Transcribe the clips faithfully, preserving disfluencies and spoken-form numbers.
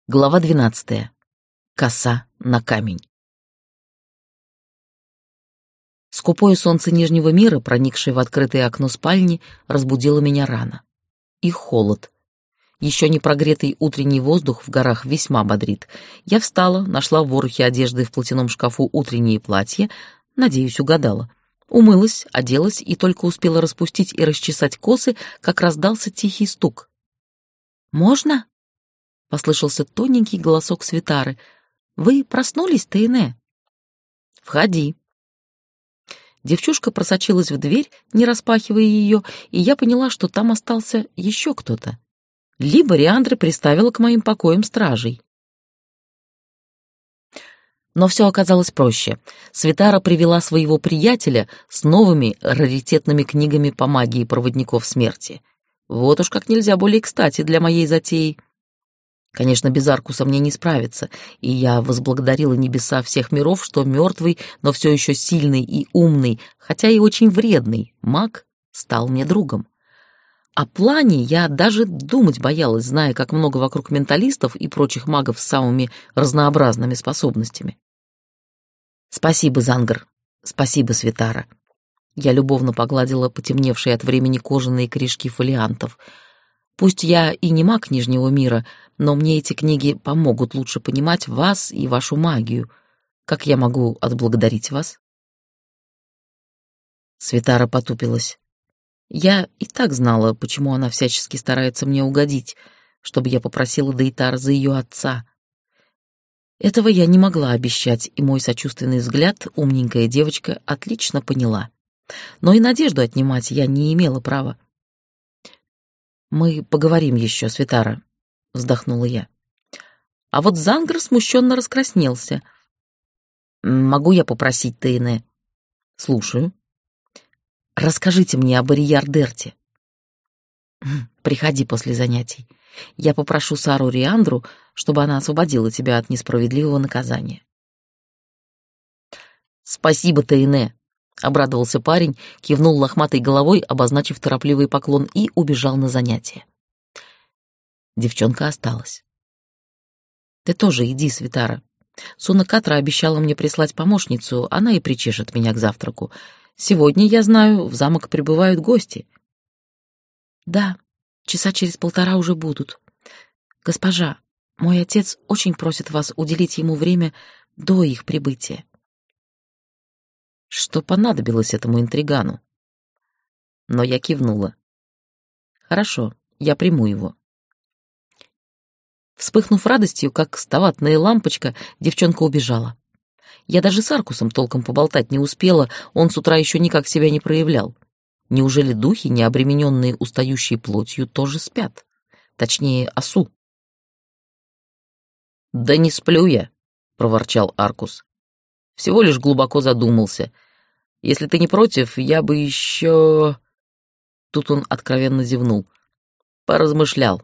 Глава двенадцатая. Коса на камень. Скупое солнце Нижнего мира, проникшее в открытое окно спальни, разбудило меня рано. И холод. Еще не прогретый утренний воздух в горах весьма бодрит. Я встала, нашла в ворохе одежды в платяном шкафу утреннее платье, надеюсь, угадала. Умылась, оделась и только успела распустить и расчесать косы, как раздался тихий стук. «Можно?» — послышался тоненький голосок Свитары. «Вы проснулись, Тейне?» «Входи». Девчушка просочилась в дверь, не распахивая ее, и я поняла, что там остался еще кто-то. Либо Риандра приставила к моим покоям стражей. Но все оказалось проще. Свитара привела своего приятеля с новыми раритетными книгами по магии проводников смерти. Вот уж как нельзя более кстати для моей затеи. Конечно, без Аркуса мне не справиться, и я возблагодарила небеса всех миров, что мертвый, но все еще сильный и умный, хотя и очень вредный маг стал мне другом. О плане я даже думать боялась, зная, как много вокруг менталистов и прочих магов с самыми разнообразными способностями. «Спасибо, Зангар, спасибо, Свитара». Я любовно погладила потемневшие от времени кожаные корешки фолиантов. Пусть я и не маг Нижнего мира, но мне эти книги помогут лучше понимать вас и вашу магию. Как я могу отблагодарить вас?» Свитара потупилась. Я и так знала, почему она всячески старается мне угодить, чтобы я попросила Дейтара за ее отца. Этого я не могла обещать, и мой сочувственный взгляд умненькая девочка отлично поняла. Но и надежду отнимать я не имела права. «Мы поговорим еще, Свитара», — вздохнула я. А вот Зангар смущенно раскраснелся. «Могу я попросить Тейне?» «Слушаю». «Расскажите мне об Ариярдерте». «Приходи после занятий. Я попрошу Сару Риандру, чтобы она освободила тебя от несправедливого наказания». «Спасибо, Тейне», — обрадовался парень, кивнул лохматой головой, обозначив торопливый поклон, и убежал на занятия. Девчонка осталась. «Ты тоже иди, Свитара. Суна Катра обещала мне прислать помощницу, она и причешет меня к завтраку. Сегодня, я знаю, в замок прибывают гости». «Да, часа через полтора уже будут. Госпожа, мой отец очень просит вас уделить ему время до их прибытия». Что понадобилось этому интригану? Но я кивнула. «Хорошо, я приму его». Вспыхнув радостью, как ставатная лампочка, девчонка убежала. Я даже с Аркусом толком поболтать не успела, он с утра еще никак себя не проявлял. Неужели духи, не обремененные устающей плотью, тоже спят? Точнее, осу. «Да не сплю я», — проворчал Аркус. «Всего лишь глубоко задумался. Если ты не против, я бы еще...» Тут он откровенно зевнул. «Поразмышлял».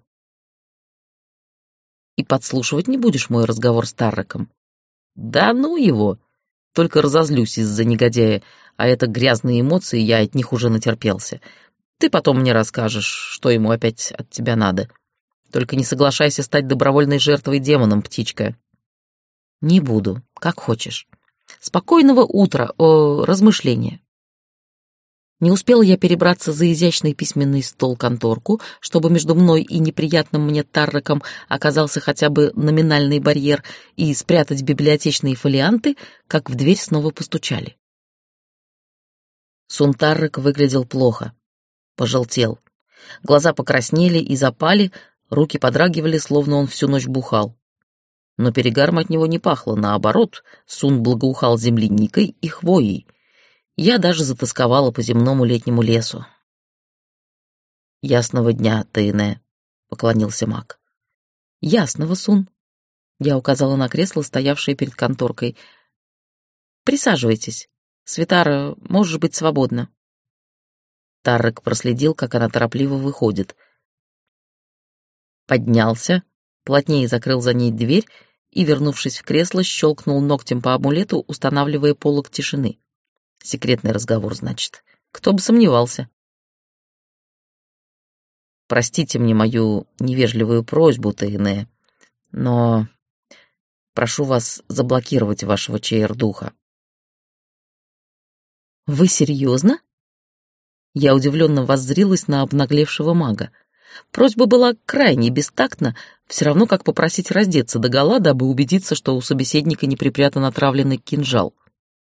«И подслушивать не будешь мой разговор с Тарраком?» «Да ну его! Только разозлюсь из-за негодяя, а это грязные эмоции, я от них уже натерпелся. Ты потом мне расскажешь, что ему опять от тебя надо. Только не соглашайся стать добровольной жертвой демоном, птичка». «Не буду, как хочешь. Спокойного утра, о, размышления». Не успела я перебраться за изящный письменный стол-конторку, чтобы между мной и неприятным мне Тарраком оказался хотя бы номинальный барьер, и спрятать библиотечные фолианты, как в дверь снова постучали. Сун Таррак выглядел плохо, пожелтел. Глаза покраснели и запали, руки подрагивали, словно он всю ночь бухал. Но перегаром от него не пахло, наоборот, Сун благоухал земляникой и хвоей. Я даже затосковала по земному летнему лесу. «Ясного дня, Тейне», — поклонился маг. «Ясного, Сун», — я указала на кресло, стоявшее перед конторкой. «Присаживайтесь. Свитара, можешь быть свободна». Таррак проследил, как она торопливо выходит. Поднялся, плотнее закрыл за ней дверь и, вернувшись в кресло, щелкнул ногтем по амулету, устанавливая полог тишины. Секретный разговор, значит. Кто бы сомневался. «Простите мне мою невежливую просьбу, Тейне. Но прошу вас заблокировать вашего чейр-духа». «Вы серьезно?» Я удивленно воззрилась на обнаглевшего мага. Просьба была крайне бестактна, все равно как попросить раздеться догола, дабы убедиться, что у собеседника не припрятан отравленный кинжал.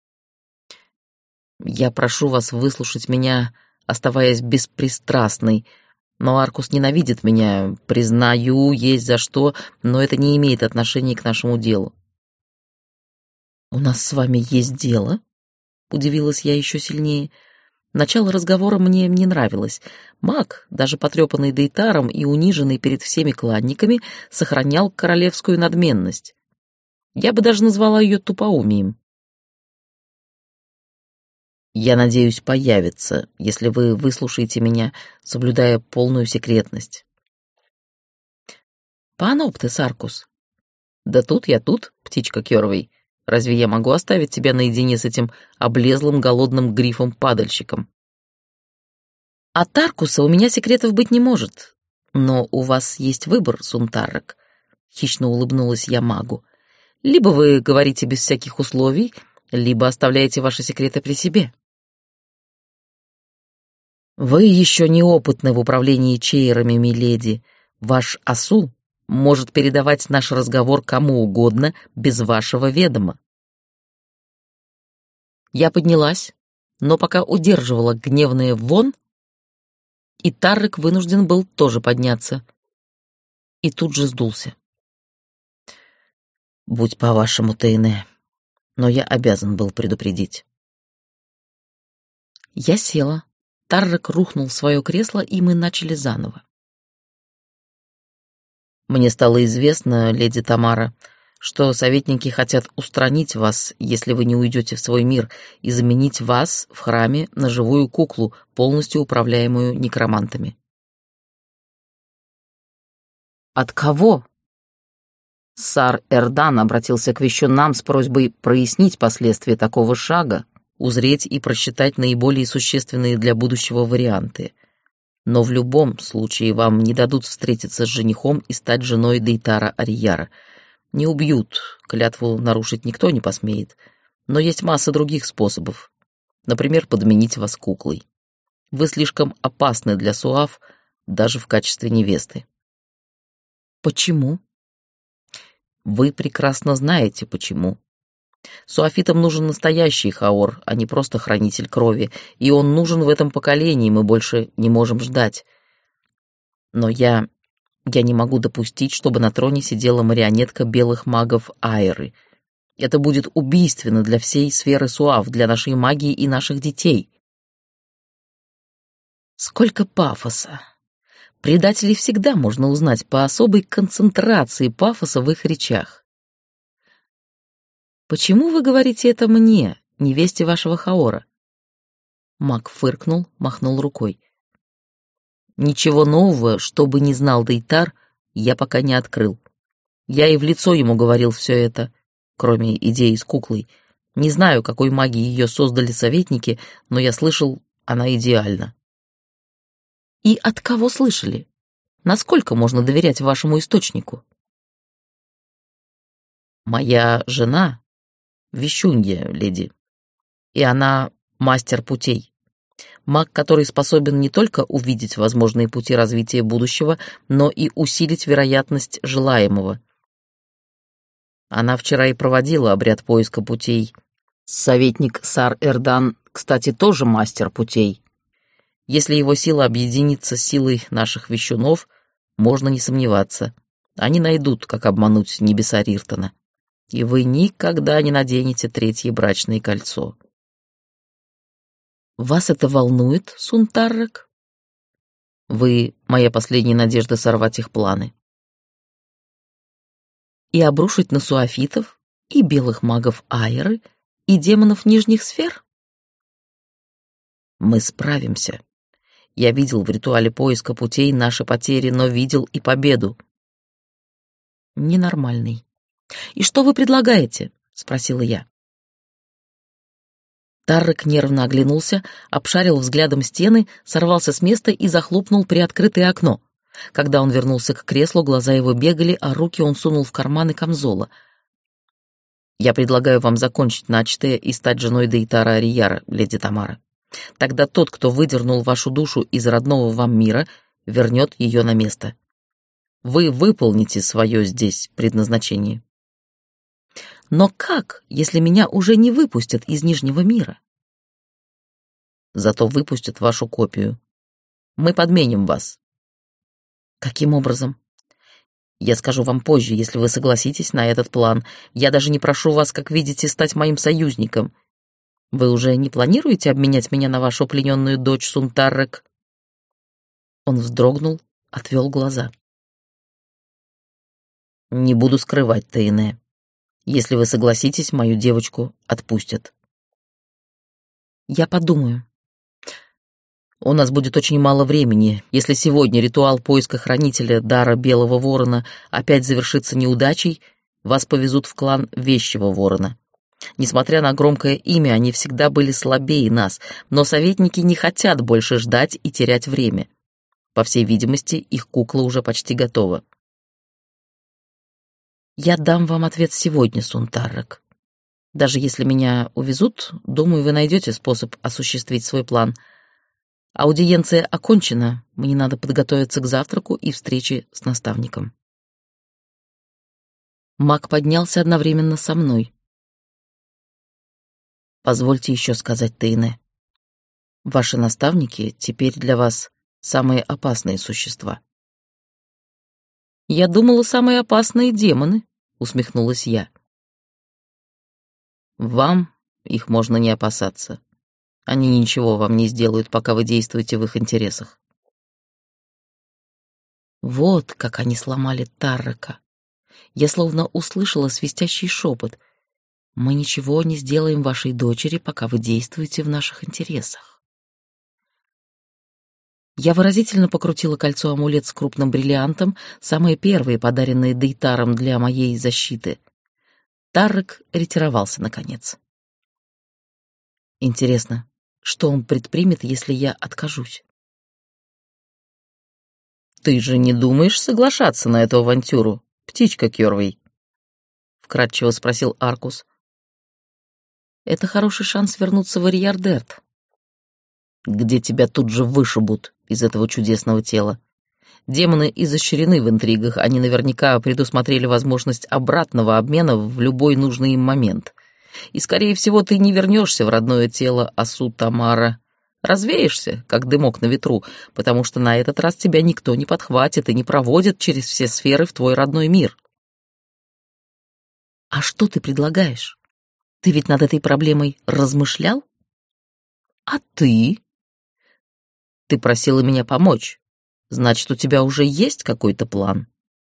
«Я прошу вас выслушать меня, оставаясь беспристрастной. Но Аркус ненавидит меня, признаю, есть за что, но это не имеет отношения к нашему делу». «У нас с вами есть дело?» — удивилась я еще сильнее. Начало разговора мне не нравилось. Маг, даже потрепанный Дейтаром и униженный перед всеми кланниками, сохранял королевскую надменность. Я бы даже назвала ее тупоумием. «Я надеюсь появиться, если вы выслушаете меня, соблюдая полную секретность». «Паноптес, Аркус». «Да тут я тут, птичка Кёрвей. Разве я могу оставить тебя наедине с этим облезлым голодным грифом-падальщиком?» «От Аркуса у меня секретов быть не может. Но у вас есть выбор, Сунтаррек», — хищно улыбнулась я магу. «Либо вы говорите без всяких условий, либо оставляете ваши секреты при себе». «Вы еще неопытны в управлении чейрами, миледи. Ваш Асу может передавать наш разговор кому угодно без вашего ведома». Я поднялась, но пока удерживала гневное «вон», и Таррек вынужден был тоже подняться. И тут же сдулся. «Будь по-вашему, Тейне, но я обязан был предупредить». Я села, Таррек рухнул в свое кресло, и мы начали заново. «Мне стало известно, леди Тамара, что советники хотят устранить вас, если вы не уйдете в свой мир, и заменить вас в храме на живую куклу, полностью управляемую некромантами». «От кого?» Сар Эрдан обратился к вещунам с просьбой прояснить последствия такого шага, узреть и просчитать наиболее существенные для будущего варианты. Но в любом случае вам не дадут встретиться с женихом и стать женой Дейтара Арияра. Не убьют, клятву нарушить никто не посмеет, но есть масса других способов. Например, подменить вас куклой. Вы слишком опасны для Суав, даже в качестве невесты. Почему? Вы прекрасно знаете, почему. Суафитам нужен настоящий Хаор, а не просто хранитель крови, и он нужен в этом поколении, мы больше не можем ждать. Но я... я не могу допустить, чтобы на троне сидела марионетка белых магов Айры. Это будет убийственно для всей сферы Суав, для нашей магии и наших детей. Сколько пафоса! Предателей всегда можно узнать по особой концентрации пафоса в их речах. «Почему вы говорите это мне, невесте вашего Хаора?» Маг фыркнул, махнул рукой. «Ничего нового, что бы ни знал Дейтар, я пока не открыл. Я и в лицо ему говорил все это, кроме идеи с куклой. Не знаю, какой магией ее создали советники, но я слышал, она идеальна». «И от кого слышали? Насколько можно доверять вашему источнику?» «Моя жена — вещунья, леди, и она мастер путей. Маг, который способен не только увидеть возможные пути развития будущего, но и усилить вероятность желаемого. Она вчера и проводила обряд поиска путей. Советник Сар Эрдан, кстати, тоже мастер путей. Если его сила объединится с силой наших вещунов, можно не сомневаться. Они найдут, как обмануть небеса Риртона. И вы никогда не наденете третье брачное кольцо». «Вас это волнует, Сунтаррек?» «Вы — моя последняя надежда сорвать их планы». «И обрушить на суафитов, и белых магов Айры, и демонов нижних сфер?» «Мы справимся. Я видел в ритуале поиска путей наши потери, но видел и победу». «Ненормальный. И что вы предлагаете?» — спросила я. Таррек нервно оглянулся, обшарил взглядом стены, сорвался с места и захлопнул приоткрытое окно. Когда он вернулся к креслу, глаза его бегали, а руки он сунул в карманы камзола. «Я предлагаю вам закончить начатое и стать женой Дейтара Арияра, леди Тамара. Тогда тот, кто выдернул вашу душу из родного вам мира, вернет ее на место. Вы выполните свое здесь предназначение». «Но как, если меня уже не выпустят из Нижнего мира?» «Зато выпустят вашу копию. Мы подменим вас». «Каким образом?» «Я скажу вам позже, если вы согласитесь на этот план. Я даже не прошу вас, как видите, стать моим союзником. Вы уже не планируете обменять меня на вашу плененную дочь Сунтаррек?» Он вздрогнул, отвел глаза. «Не буду скрывать, Тейне. Если вы согласитесь, мою девочку отпустят». «Я подумаю». «У нас будет очень мало времени. Если сегодня ритуал поиска хранителя дара Белого Ворона опять завершится неудачей, вас повезут в клан Вещего Ворона. Несмотря на громкое имя, они всегда были слабее нас, но советники не хотят больше ждать и терять время. По всей видимости, их кукла уже почти готова». «Я дам вам ответ сегодня, Сунтаррек. Даже если меня увезут, думаю, вы найдете способ осуществить свой план. Аудиенция окончена, мне надо подготовиться к завтраку и встрече с наставником». Маг поднялся одновременно со мной. «Позвольте еще сказать, Тейне. Ваши наставники теперь для вас самые опасные существа». «Я думала, самые опасные демоны», — усмехнулась я. «Вам их можно не опасаться. Они ничего вам не сделают, пока вы действуете в их интересах». Вот как они сломали Таррека. Я словно услышала свистящий шепот. «Мы ничего не сделаем вашей дочери, пока вы действуете в наших интересах». Я выразительно покрутила кольцо-амулет с крупным бриллиантом, самые первые, подаренные Дейтаром для моей защиты. Таррек ретировался, наконец. Интересно, что он предпримет, если я откажусь? «Ты же не думаешь соглашаться на эту авантюру, птичка Кёрвей?» — вкратчиво спросил Аркус. «Это хороший шанс вернуться в Ариардерт, где тебя тут же вышибут из этого чудесного тела. Демоны изощрены в интригах, они наверняка предусмотрели возможность обратного обмена в любой нужный им момент. И, скорее всего, ты не вернешься в родное тело Асу Тамара. Развеешься, как дымок на ветру, потому что на этот раз тебя никто не подхватит и не проводит через все сферы в твой родной мир». «А что ты предлагаешь? Ты ведь над этой проблемой размышлял?» «А ты?» «Ты просила меня помочь. Значит, у тебя уже есть какой-то план».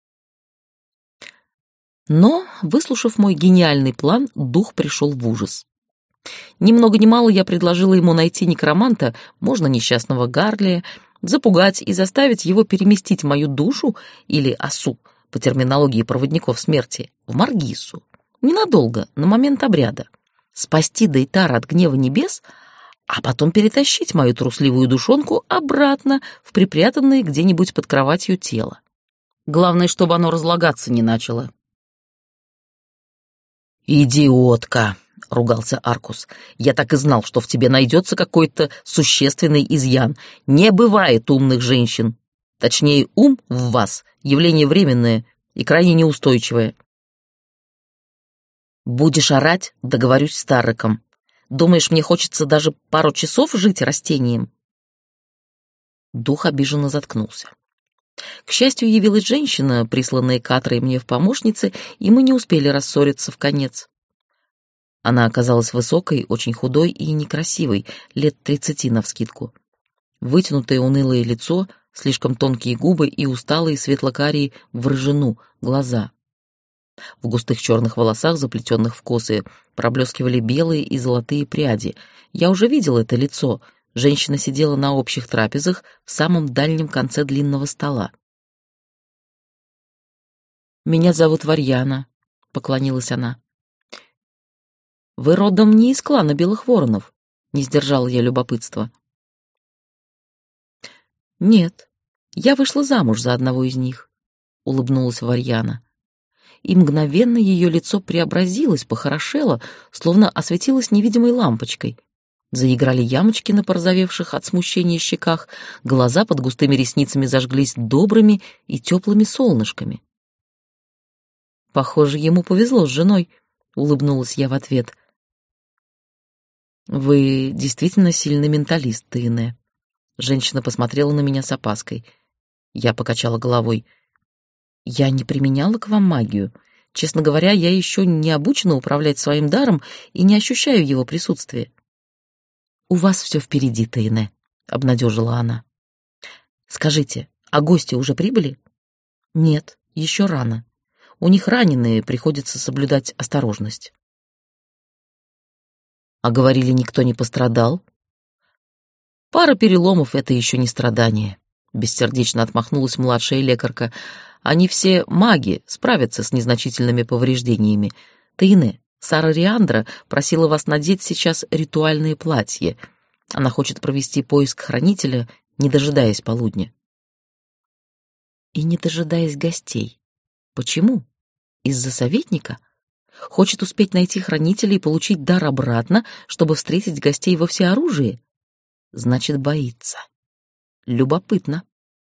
Но, выслушав мой гениальный план, дух пришел в ужас. Ни много ни мало я предложила ему найти некроманта, можно несчастного Гарлия, запугать и заставить его переместить мою душу, или осу, по терминологии проводников смерти, в Маргису. Ненадолго, на момент обряда. Спасти Дейтара от гнева небес, а потом перетащить мою трусливую душонку обратно в припрятанное где-нибудь под кроватью тело. Главное, чтобы оно разлагаться не начало. «Идиотка!» — ругался Аркус. «Я так и знал, что в тебе найдется какой-то существенный изъян. Не бывает умных женщин. Точнее, ум в вас — явление временное и крайне неустойчивое». «Будешь орать, договорюсь с Тарреком. Думаешь, мне хочется даже пару часов жить растением?» Дух обиженно заткнулся. К счастью, явилась женщина, присланная Катрой мне в помощнице, и мы не успели рассориться вконец. Она оказалась высокой, очень худой и некрасивой, лет тридцати навскидку. Вытянутое унылое лицо, слишком тонкие губы и усталые светло-карие в рыжину глаза. В густых черных волосах, заплетенных в косы, проблескивали белые и золотые пряди. Я уже видел это лицо. Женщина сидела на общих трапезах в самом дальнем конце длинного стола. «Меня зовут Варьяна», — поклонилась она. «Вы родом не из клана Белых Воронов?» — не сдержала я любопытства. «Нет, Я вышла замуж за одного из них, улыбнулась Варьяна. И мгновенно ее лицо преобразилось, похорошело, словно осветилось невидимой лампочкой. Заиграли ямочки на порозовевших от смущения щеках, глаза под густыми ресницами зажглись добрыми и теплыми солнышками. «Похоже, ему повезло с женой», — улыбнулась я в ответ. «Вы действительно сильный менталист, Тыне». Женщина посмотрела на меня с опаской. Я покачала головой. «Я не применяла к вам магию. Честно говоря, я еще не обучена управлять своим даром и не ощущаю его присутствия». «У вас все впереди, Тыне», — обнадежила она. «Скажите, а гости уже прибыли?» «Нет, еще рано. У них раненые, приходится соблюдать осторожность». «А говорили, никто не пострадал?» «Пара переломов — это еще не страдание», — бессердечно отмахнулась младшая лекарка. «Они все маги, справятся с незначительными повреждениями. Тыне, Сара Риандра просила вас надеть сейчас ритуальное платье. Она хочет провести поиск хранителя, не дожидаясь полудня». «И не дожидаясь гостей. Почему? Из-за советника? Хочет успеть найти хранителя и получить дар обратно, чтобы встретить гостей во всеоружии? Значит, боится. Любопытно».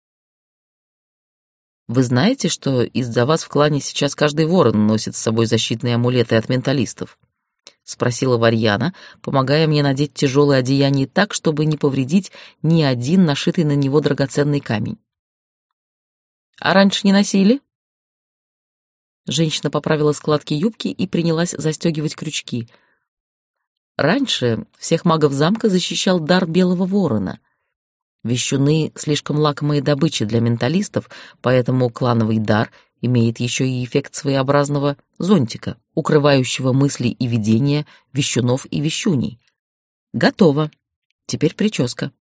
«Вы знаете, что из-за вас в клане сейчас каждый ворон носит с собой защитные амулеты от менталистов?» — спросила Варьяна, помогая мне надеть тяжелое одеяние так, чтобы не повредить ни один нашитый на него драгоценный камень. «А раньше не носили?» Женщина поправила складки юбки и принялась застегивать крючки. «Раньше всех магов замка защищал дар белого ворона. Вещуны — слишком лакомая добыча для менталистов, поэтому клановый дар имеет еще и эффект своеобразного зонтика, укрывающего мысли и видения вещунов и вещуней. Готово. Теперь прическа».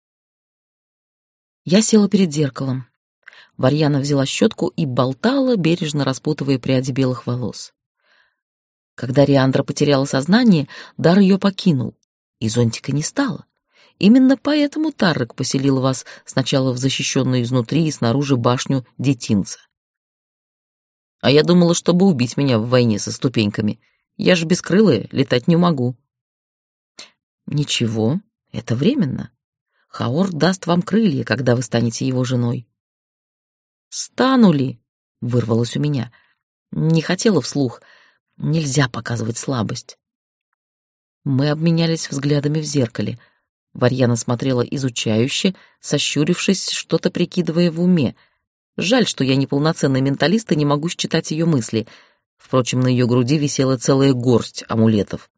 Я села перед зеркалом. Варьяна взяла щетку и болтала, бережно распутывая пряди белых волос. Когда Риандра потеряла сознание, дар ее покинул, и зонтика не стало. Именно поэтому Таррек поселил вас сначала в защищенную изнутри и снаружи башню детинца. А я думала, чтобы убить меня в войне со ступеньками. Я же бескрылая, летать не могу. Ничего, это временно. Хаор даст вам крылья, когда вы станете его женой. «Стану ли?» — вырвалось у меня. Не хотела вслух. Нельзя показывать слабость. Мы обменялись взглядами в зеркале. Варьяна смотрела изучающе, сощурившись, что-то прикидывая в уме. Жаль, что я неполноценный менталист и не могу считать ее мысли. Впрочем, на ее груди висела целая горсть амулетов.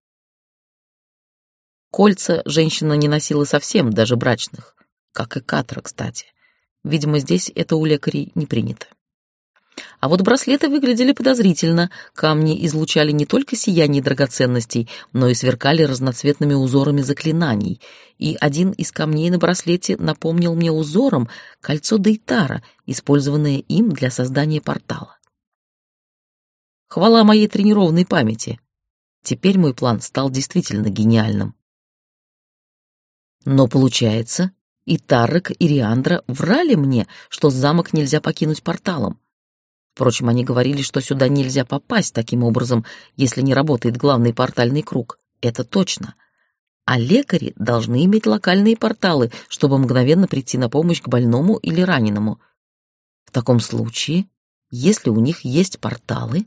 Кольца женщина не носила совсем, даже брачных. Как и Катра, кстати. Видимо, здесь это у лекарей не принято. А вот браслеты выглядели подозрительно. Камни излучали не только сияние драгоценностей, но и сверкали разноцветными узорами заклинаний. И один из камней на браслете напомнил мне узором кольцо Дейтара, использованное им для создания портала. Хвала моей тренированной памяти. Теперь мой план стал действительно гениальным. Но получается, и Таррек, и Риандра врали мне, что замок нельзя покинуть порталом. Впрочем, они говорили, что сюда нельзя попасть таким образом, если не работает главный портальный круг. Это точно. А лекари должны иметь локальные порталы, чтобы мгновенно прийти на помощь к больному или раненому. В таком случае, если у них есть порталы...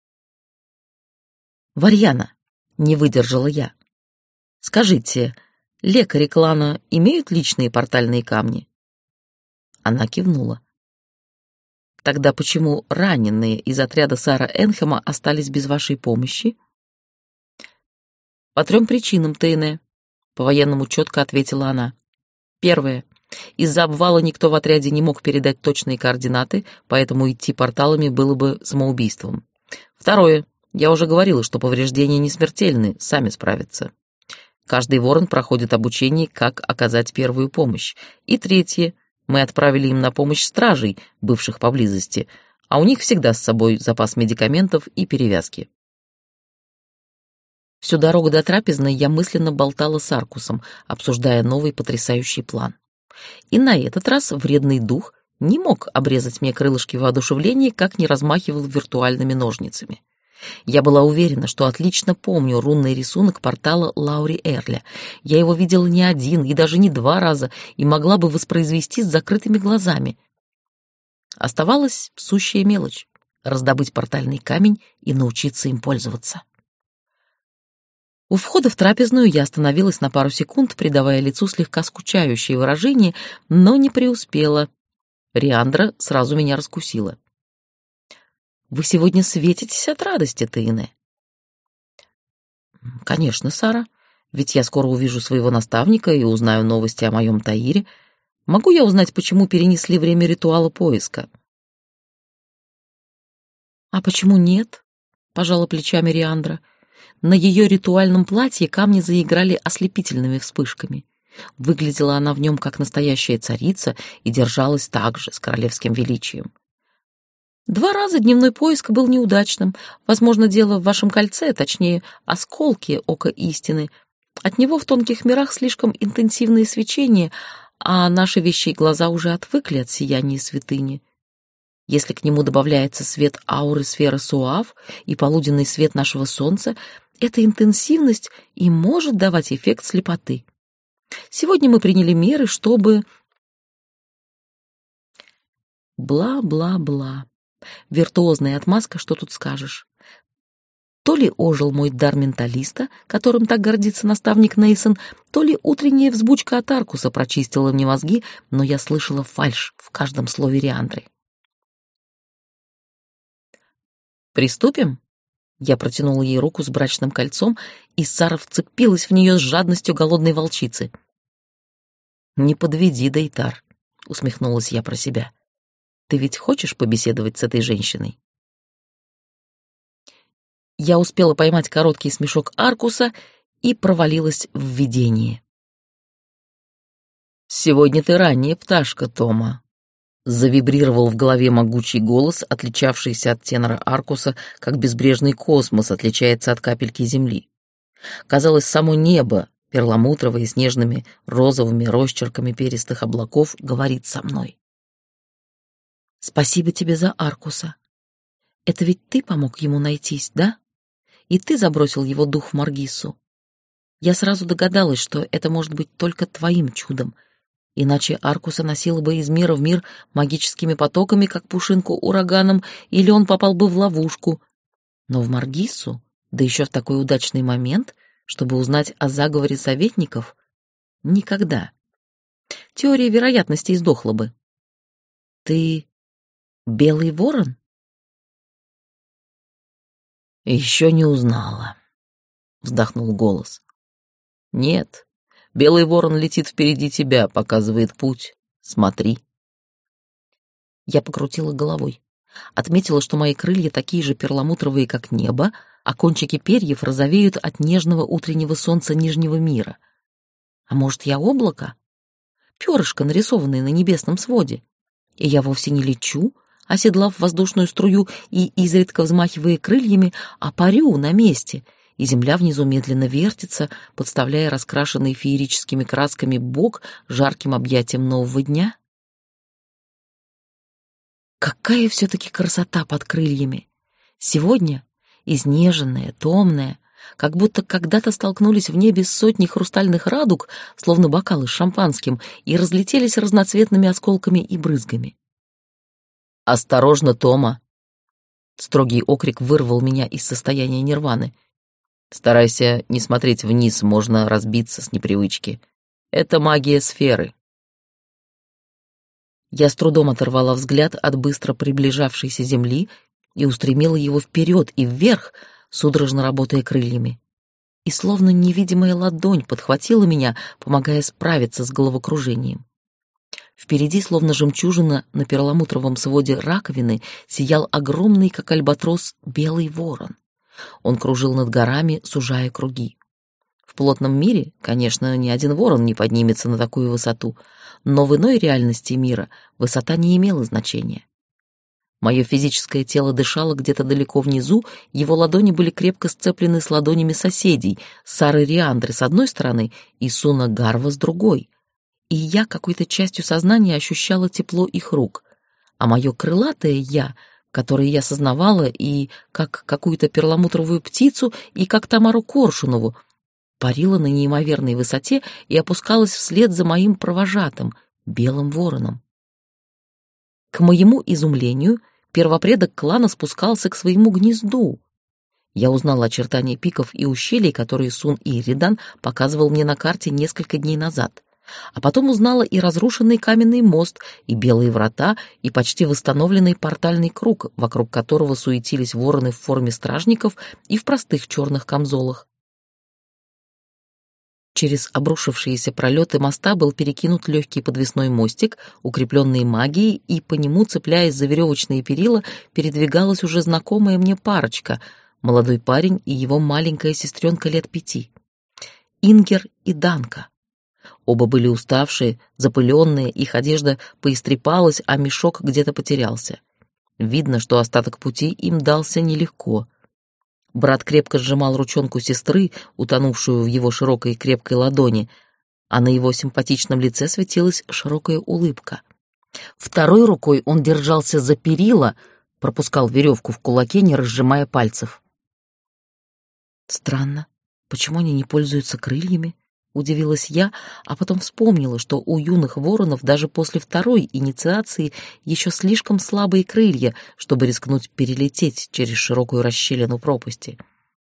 «Варьяна», — не выдержала я, — «скажите, лекари клана имеют личные портальные камни?» Она кивнула. «Тогда почему раненые из отряда Сара Энхема остались без вашей помощи?» «По трем причинам, Тейне», — по-военному четко ответила она. «Первое. Из-за обвала никто в отряде не мог передать точные координаты, поэтому идти порталами было бы самоубийством. Второе. Я уже говорила, что повреждения не смертельны, сами справятся. Каждый ворон проходит обучение, как оказать первую помощь. И третье. Мы отправили им на помощь стражей, бывших поблизости, а у них всегда с собой запас медикаментов и перевязки». Всю дорогу до трапезной я мысленно болтала с Аркусом, обсуждая новый потрясающий план. И на этот раз вредный дух не мог обрезать мне крылышки воодушевления, как не размахивал виртуальными ножницами. Я была уверена, что отлично помню рунный рисунок портала Лаури Эрля. Я его видела не один и даже не два раза и могла бы воспроизвести с закрытыми глазами. Оставалась сущая мелочь — раздобыть портальный камень и научиться им пользоваться. У входа в трапезную я остановилась на пару секунд, придавая лицу слегка скучающее выражение, но не преуспела. Риандра сразу меня раскусила. «Вы сегодня светитесь от радости, Тейне». «Конечно, Сара, ведь я скоро увижу своего наставника и узнаю новости о моем Таире. Могу я узнать, почему перенесли время ритуала поиска?» «А почему нет?» — пожала плечами Риандра. На ее ритуальном платье камни заиграли ослепительными вспышками. Выглядела она в нем как настоящая царица и держалась также с королевским величием. Два раза дневной поиск был неудачным. Возможно, дело в вашем кольце, точнее, осколке ока истины. От него в тонких мирах слишком интенсивное свечение, а наши вещи и глаза уже отвыкли от сияния святыни. Если к нему добавляется свет ауры сферы Суав и полуденный свет нашего солнца, эта интенсивность и может давать эффект слепоты. Сегодня мы приняли меры, чтобы... Бла-бла-бла. Виртуозная отмазка, что тут скажешь. То ли ожил мой дар менталиста, которым так гордится наставник Нейсон, то ли утренняя взбучка от Аркуса прочистила мне мозги, но я слышала фальшь в каждом слове Риандры. «Приступим?» Я протянула ей руку с брачным кольцом, и Сара вцепилась в нее с жадностью голодной волчицы. «Не подведи, Дейтар», — усмехнулась я про себя. «Ты ведь хочешь побеседовать с этой женщиной?» Я успела поймать короткий смешок Аркуса и провалилась в видение. «Сегодня ты ранняя пташка, Тома», — завибрировал в голове могучий голос, отличавшийся от тенора Аркуса, как безбрежный космос отличается от капельки земли. Казалось, само небо, перламутровое, с нежными розовыми росчерками перистых облаков, говорит со мной. «Спасибо тебе за Аркуса. Это ведь ты помог ему найтись, да? И ты забросил его дух в Маргиссу. Я сразу догадалась, что это может быть только твоим чудом, иначе Аркуса носило бы из мира в мир магическими потоками, как пушинку ураганом, или он попал бы в ловушку. Но в Маргиссу, да еще в такой удачный момент, чтобы узнать о заговоре советников, никогда. Теория вероятности издохла бы. Ты белый ворон?» «Еще не узнала», — вздохнул голос. «Нет, белый ворон летит впереди тебя, показывает путь. Смотри». Я покрутила головой. Отметила, что мои крылья такие же перламутровые, как небо, а кончики перьев розовеют от нежного утреннего солнца Нижнего мира. А может, я облако? Перышко, нарисованное на небесном своде. И я вовсе не лечу, оседлав воздушную струю и изредка взмахивая крыльями, а парю на месте, и земля внизу медленно вертится, подставляя раскрашенный феерическими красками бок жарким объятием нового дня. Какая все-таки красота под крыльями! Сегодня изнеженная, томная, как будто когда-то столкнулись в небе сотни хрустальных радуг, словно бокалы с шампанским, и разлетелись разноцветными осколками и брызгами. «Осторожно, Тома!» Строгий окрик вырвал меня из состояния нирваны. «Старайся не смотреть вниз, можно разбиться с непривычки. Это магия сферы». Я с трудом оторвала взгляд от быстро приближавшейся земли и устремила его вперед и вверх, судорожно работая крыльями. И словно невидимая ладонь подхватила меня, помогая справиться с головокружением. Впереди, словно жемчужина на перламутровом своде раковины, сиял огромный, как альбатрос, белый ворон. Он кружил над горами, сужая круги. В плотном мире, конечно, ни один ворон не поднимется на такую высоту, но в иной реальности мира высота не имела значения. Мое физическое тело дышало где-то далеко внизу, его ладони были крепко сцеплены с ладонями соседей, Сары Риандры с одной стороны и Суна Гарва с другой. И я какой-то частью сознания ощущала тепло их рук. а мое крылатое «я», которое я сознавала и как какую-то перламутровую птицу, и как Тамару Коршунову, парила на неимоверной высоте и опускалась вслед за моим провожатым, белым вороном. К моему изумлению, первопредок клана спускался к своему гнезду. Я узнала очертания пиков и ущелий, которые Сун Иридан показывал мне на карте несколько дней назад. А потом узнала и разрушенный каменный мост, и белые врата, и почти восстановленный портальный круг, вокруг которого суетились вороны в форме стражников и в простых черных камзолах. Через обрушившиеся пролеты моста был перекинут легкий подвесной мостик, укрепленный магией, и по нему, цепляясь за веревочные перила, передвигалась уже знакомая мне парочка — молодой парень и его маленькая сестренка лет пяти. Ингер и Данка. Оба были уставшие, запыленные, их одежда поистрепалась, а мешок где-то потерялся. Видно, что остаток пути им дался нелегко. Брат крепко сжимал ручонку сестры, утонувшую в его широкой и крепкой ладони, а на его симпатичном лице светилась широкая улыбка. Второй рукой он держался за перила, пропускал веревку в кулаке, не разжимая пальцев. «Странно, почему они не пользуются крыльями?» — удивилась я, а потом вспомнила, что у юных воронов даже после второй инициации еще слишком слабые крылья, чтобы рискнуть перелететь через широкую расщелину пропасти.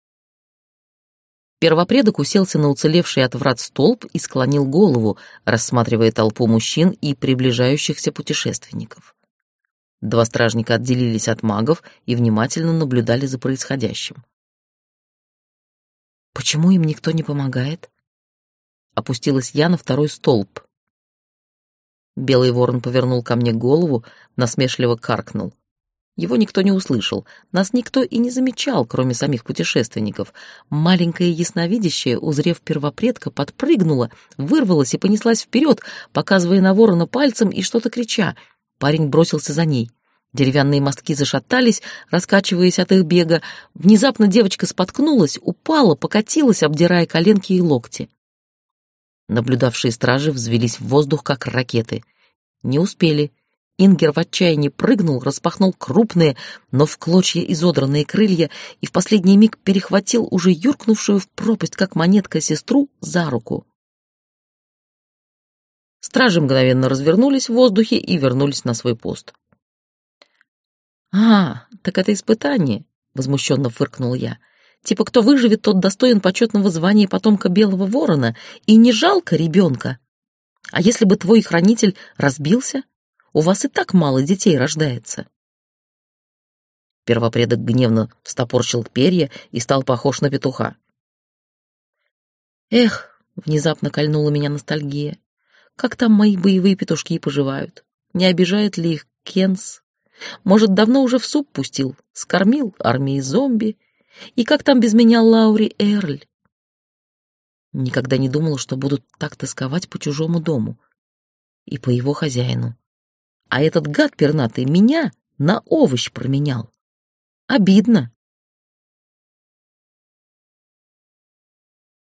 Первопредок уселся на уцелевший от врат столб и склонил голову, рассматривая толпу мужчин и приближающихся путешественников. Два стражника отделились от магов и внимательно наблюдали за происходящим. «Почему им никто не помогает?» Опустилась я на второй столб. Белый ворон повернул ко мне голову, насмешливо каркнул. Его никто не услышал, нас никто и не замечал, кроме самих путешественников. Маленькая ясновидящая, узрев первопредка, подпрыгнула, вырвалась и понеслась вперед, показывая на ворона пальцем и что-то крича. Парень бросился за ней. Деревянные мостки зашатались, раскачиваясь от их бега. Внезапно девочка споткнулась, упала, покатилась, обдирая коленки и локти. Наблюдавшие стражи взвелись в воздух, как ракеты. Не успели. Ингер в отчаянии прыгнул, распахнул крупные, но в клочья изодранные крылья и в последний миг перехватил уже юркнувшую в пропасть, как монетка, сестру за руку. Стражи мгновенно развернулись в воздухе и вернулись на свой пост. «А, так это испытание», — возмущенно фыркнул я. «Типа, кто выживет, тот достоин почетного звания потомка Белого Ворона, и не жалко ребенка. А если бы твой хранитель разбился? У вас и так мало детей рождается». Первопредок гневно встопорщил перья и стал похож на петуха. «Эх», — внезапно кольнула меня ностальгия, «как там мои боевые петушки поживают? Не обижает ли их Кенс? Может, давно уже в суп пустил, скормил армии зомби? И как там без меня Лаури Эрль?» Никогда не думала, что буду так тосковать по чужому дому и по его хозяину. А этот гад пернатый меня на овощ променял. Обидно.